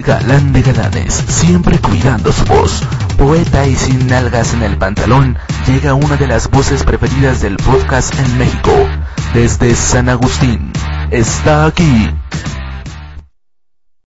galán de galanes, siempre cuidando su voz, poeta y sin nalgas en el pantalón, llega una de las voces preferidas del podcast en México. Desde San Agustín, está aquí